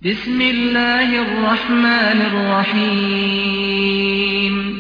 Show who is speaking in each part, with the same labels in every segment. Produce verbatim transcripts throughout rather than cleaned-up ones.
Speaker 1: بسم الله الرحمن الرحيم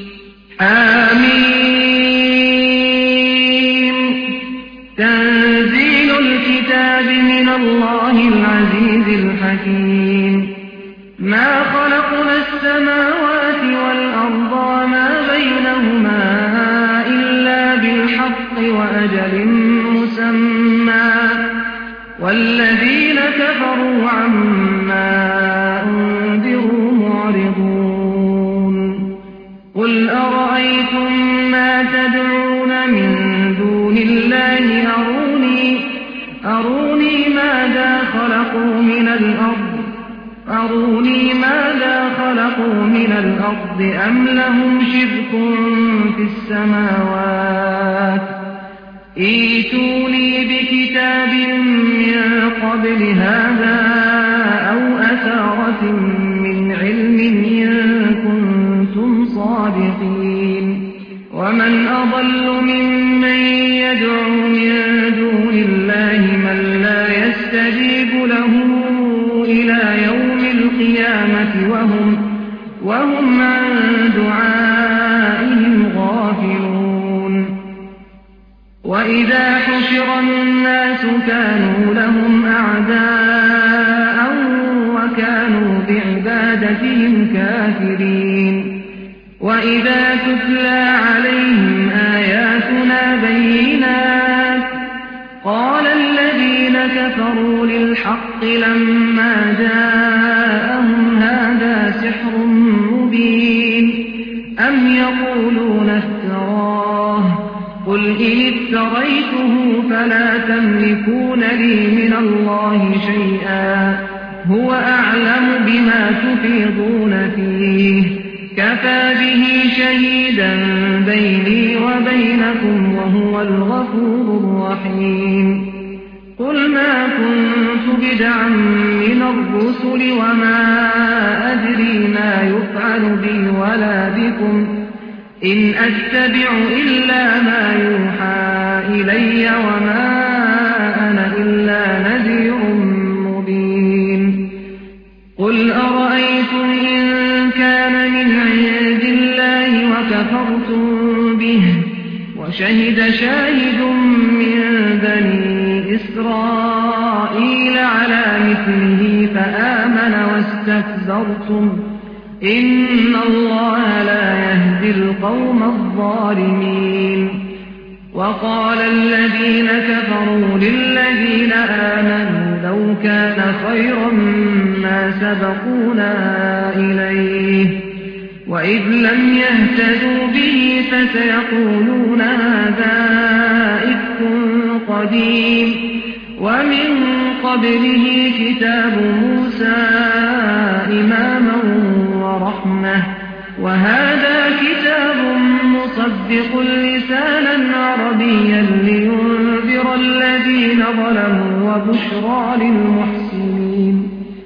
Speaker 1: آمين. تنزيل الكتاب من الله العزيز الحكيم. ما خلقنا السماوات والأرض وما بينهما إلا بالحق وأجل مسمى والذين كفروا عما أنذروا معرضون. قل أرأيتم ما تدعون من دون الله أروني, أروني ماذا خلقوا من الأرض أروني ماذا خلقوا من الأرض أم لهم شرك في السماوات ائتوني بكتاب من قبل هذا أو أثارة من علم إن كنتم صادقين. ومن أضل ممن يدعو من دون الله من لا يستجيب له إلى يوم القيامة وهم, وهم عن دعائهم غافلون. وإذا حشر الناس كانوا لهم أعداء وكانوا بعبادتهم كافرين. وإذا تتلى عليهم آياتنا بينات قال الذين كفروا للحق لما جاءهم هذا سحر مبين أم يقولون افتراه قل إن افتريته فلا تملكون لي من الله شيئا هو أعلم بما تفيضون فيه كفى به شهيدا بيني وبينكم وهو الغفور الرحيم. قل ما كنت بدعا من الرسل وما أدري ما يفعل بي ولا بكم إن أتبع إلا ما يوحى إلي وما أنا إلا نذير مبين. قل أرأيتم إن كان من عند الله وكفرتم به وشهد شاهد من بني إسرائيل على مثله فآمن واستكبرتم إن الله لا يهدي القوم الظالمين. وقال الذين كفروا للذين آمنوا لو كان خيرا ما سبقونا إليه وإذ لم يهتدوا به فسيقولون هذا إفك قديم ومن قبله كتاب موسى إماما ورحمة وهذا كتاب مصدق لسانا عربيا لينذر الذين ظلموا وبشرى للمحسنين.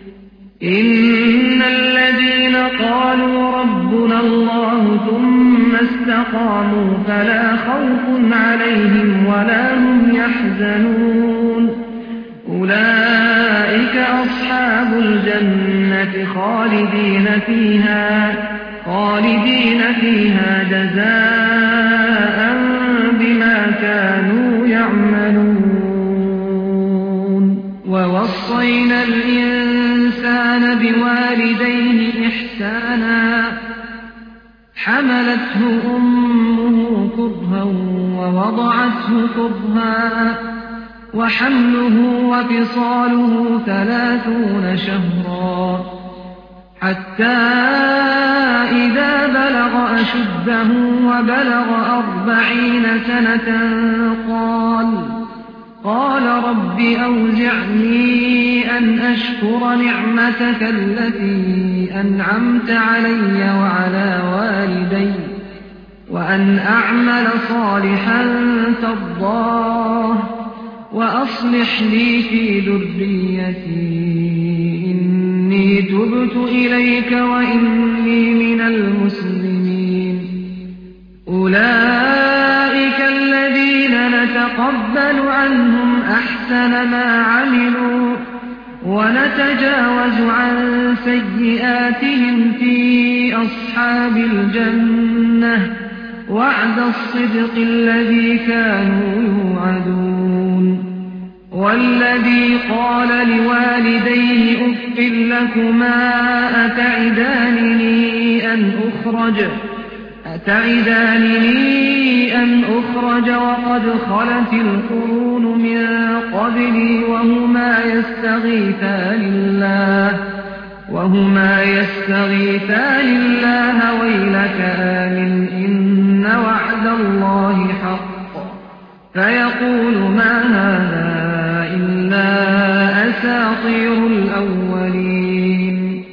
Speaker 1: إن الذين قالوا ربنا الله ثم استقاموا فلا خوف عليهم ولا هم يحزنون أولئك أصحاب الجنة خالدين فيها خالدين فيها جزاء بما كانوا يعملون. ووصينا الإنسان بوالديه إحسانا حملته أمه كرها ووضعته كرها وحمله وفصاله ثلاثون شهرا حتى إذا بلغ أشده وبلغ أربعين سنة قال قال رب أوزعني أن أشكر نعمتك التي أنعمت علي وعلى والدي وأن أعمل صالحا ترضاه وأصلح لي في ذريتي إني تبت إليك وإني من المسلمين. أولئك الذين نتقبل عنهم أحسن ما عملوا ونجعل ونتجاوز عن سيئاتهم في أصحاب الجنة وعد الصدق الذي كانوا يوعدون والذي قال لوالديه أف لكما أتعدانني أن أخرج أتعدانني أن أخرج وقد خلت القرون من قبلي وهما يستغيثان الله وهما يستغيثان الله ويلك آمن إن وعد الله حق فيقول ما هذا إلا أساطير الأولين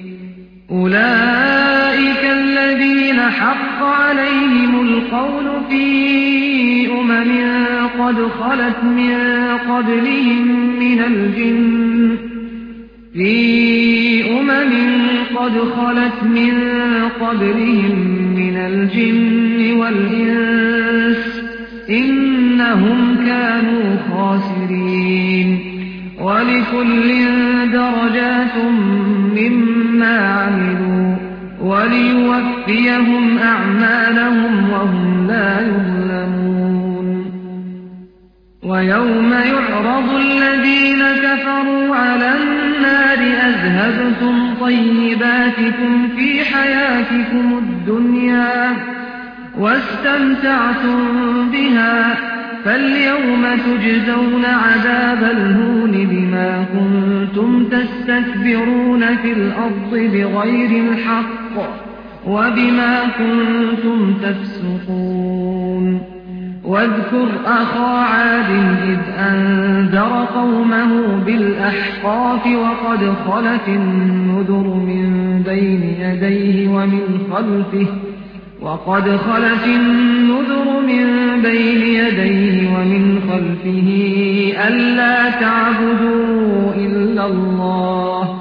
Speaker 1: أولئك الذين حق عليهم القول في أمم قد خلت من قبلهم من الجن في أمم قد خلت من قبلهم من الجن والإنس إنهم كانوا خاسرين ولكل درجات مما عملوا وليوفيهم أعمالهم وهم لا يظلمون ويوم يعرض الذين كفروا على النار أذهبتم طيباتكم في حياتكم الدنيا واستمتعتم بها فاليوم تجزون عذاب الهون بما كنتم تستكبرون في الأرض بغير الحق وبما كنتم تفسقون واذكر أخا عاد إذ أنذر قومه بالأحقاف وقد خلت النذر من بين يديه ومن خلفه وقد خلت النذر من بين يديه ومن خلفه ألا تعبدوا إلا الله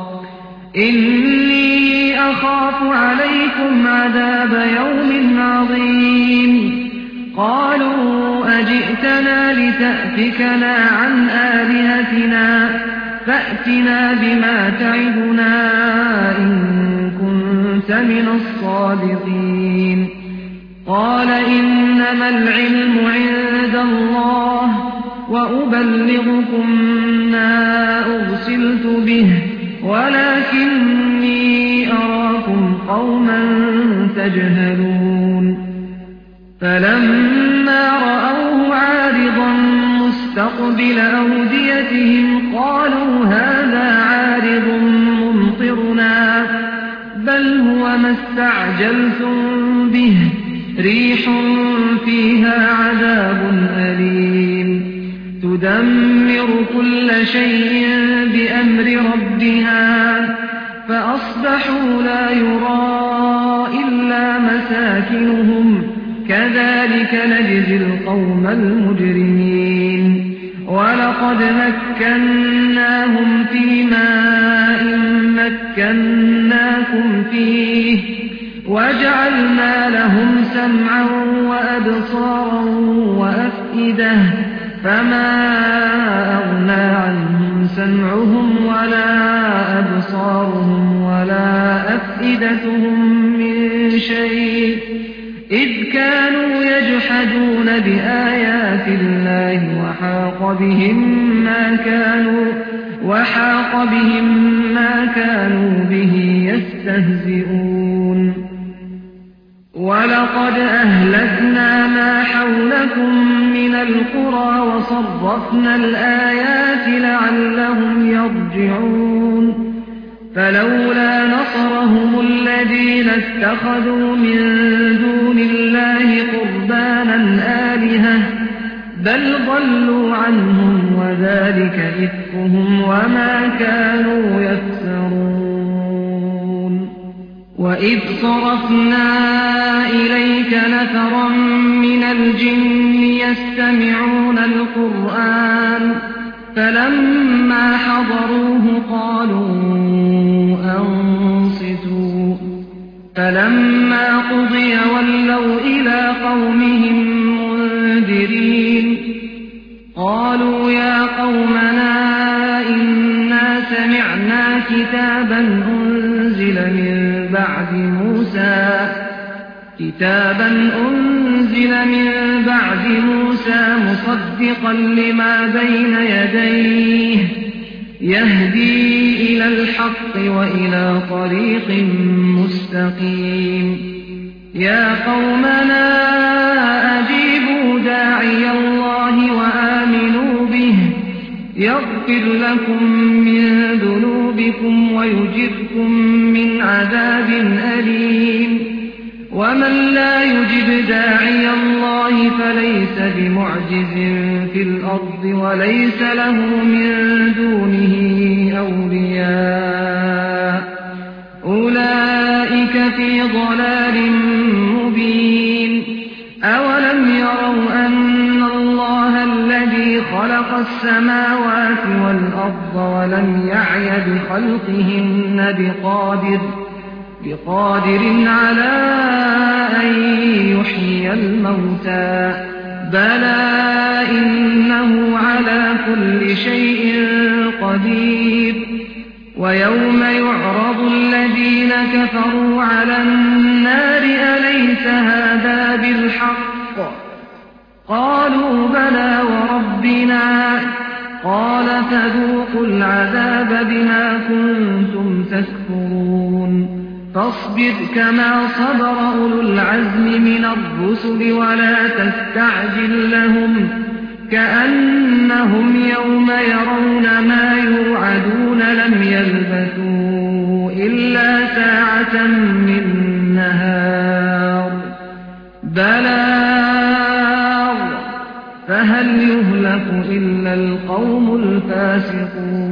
Speaker 1: إني أخاف عليكم عذاب يوم عظيم قالوا أجئتنا لتأفكنا عن آلهتنا فأتنا بما تعدنا إن كنت من الصادقين قال إنما العلم عند الله وأبلغكم ما أرسلت به ولكني أراكم قوما تجهلون فلما رأوه عارضا مستقبل أوديتهم قالوا هذا عارض ممطرنا بل هو ما استعجلتم به ريح فيها عذاب أليم تدمر كل شيء بأمر ربها فأصبحوا لا يرى إلا مساكنهم كذلك نجزي القوم المجرمين ولقد مكناهم في ماء مكناكم فيه وجعلنا لهم سمعا وأبصارا وأفئدة فما أغنى عنهم سمعهم ولا أبصارهم ولا أفئدتهم من شيء إذ كانوا يجحدون بآيات الله وحاق بهم ما كانوا وحاق بهم ما كانوا به يستهزئون ولقد أهلكنا ما حولكم من القرى وصرفنا الآيات لعلهم يرجعون فلولا نصرهم الذين اتخذوا من دون الله قربانا آلهة بل ضلوا عنهم وذلك إفكهم وما كانوا يفترون وإذ صرفنا إليك نفرا من الجن يستمعون القرآن فلما حضروه قالوا أنصتوا فلما قضي ولوا إلى قومهم منذرين قالوا يا قومنا إنا سمعنا كتابا أنزل من بعد موسى كتابا أنزل من بعد موسى مصدقا لما بين يديه يهدي إلى الحق وإلى طريق مستقيم يا قومنا أجيبوا داعي الله وآمنوا به يغفر لكم من ذنوبكم ويجركم من عذاب أليم ومن لا يجب داعي الله فليس بمعجز في الأرض وليس له من دونه أولياء أولئك في ضلال مبين أولم يروا أن الله الذي خلق السماوات والأرض ولم يعي بخلقهن بقادر بقادر على أن يحيي الموتى بلى إنه على كل شيء قدير ويوم يعرض الذين كفروا على النار أليس هذا بالحق قالوا بلى وربنا قال فذوقوا العذاب بما كنتم تكفرون فاصبر كما صبر أولو العزم من الرسل ولا تستعجل لهم كأنهم يوم يرون ما يوعدون لم يلبثوا إلا ساعة من نهار بلاغ فهل يهلك إلا القوم الفاسقون